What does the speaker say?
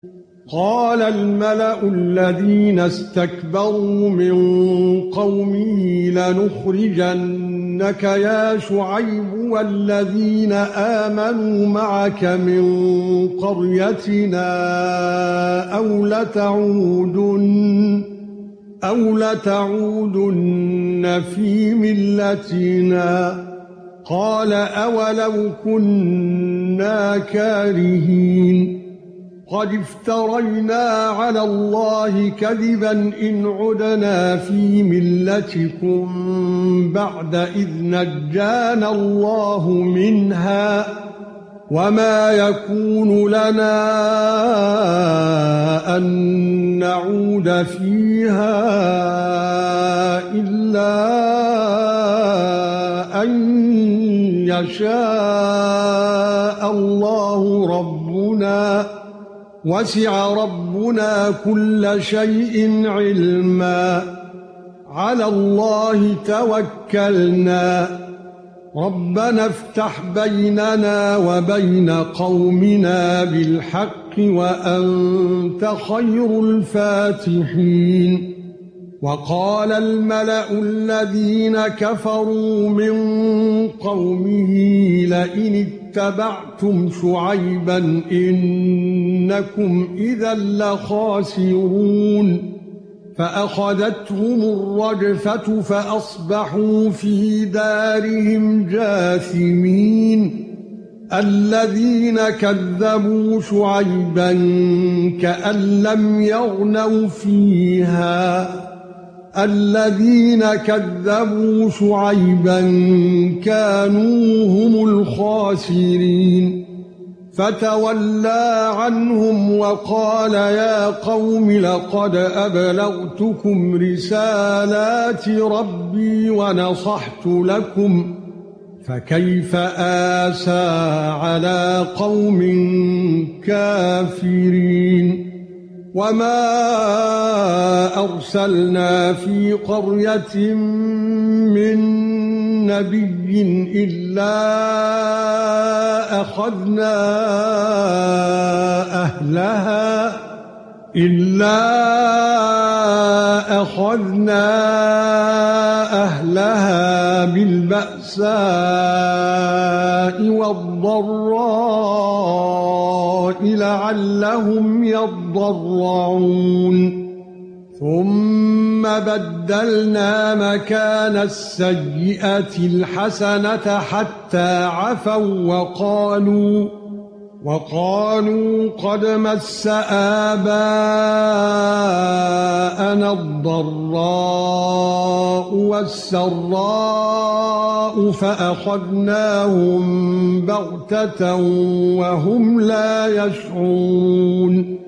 قال الملأ الذين استكبروا من قومه لنخرجنك يا شعيب والذين آمنوا معك من قريتنا أو لتعودن في ملتنا قال أولو كنا كارهين قد افترينا على الله كذبا إن عدنا في ملتكم بعد إذ نجانا الله منها وما يكون لنا أن نعود فيها إلا أن يشاء الله ربنا وسع ربنا كل شيء علما على الله توكلنا ربنا افتح بيننا وبين قومنا بالحق وأنت خير الفاتحين وقال الملأ الذين كفروا من قومه لئن اتبعتم شعيبا إنكم إذا لخاسرون فأخذتهم الرجفة فأصبحوا في دارهم جاثمين الذين كذبوا شعيبا كأن لم يغنوا فيها الذين كذبوا شعيبا كانوا هم الخاسرين فتولى عنهم وقال يا قوم لقد أبلغتكم رسالات ربي ونصحت لكم فكيف آسى على قوم كافرين وما أرسلنا في قرية من نبي إلا أخذنا أهلها بالبأساء والضراء لعلهم يضرعون ثم بدلنا مكان السيئة الحسنة حتى عفوا وقالوا قد مس آباءنا الضراء والسراء فأخذناهم بغتة وهم لا يشعرون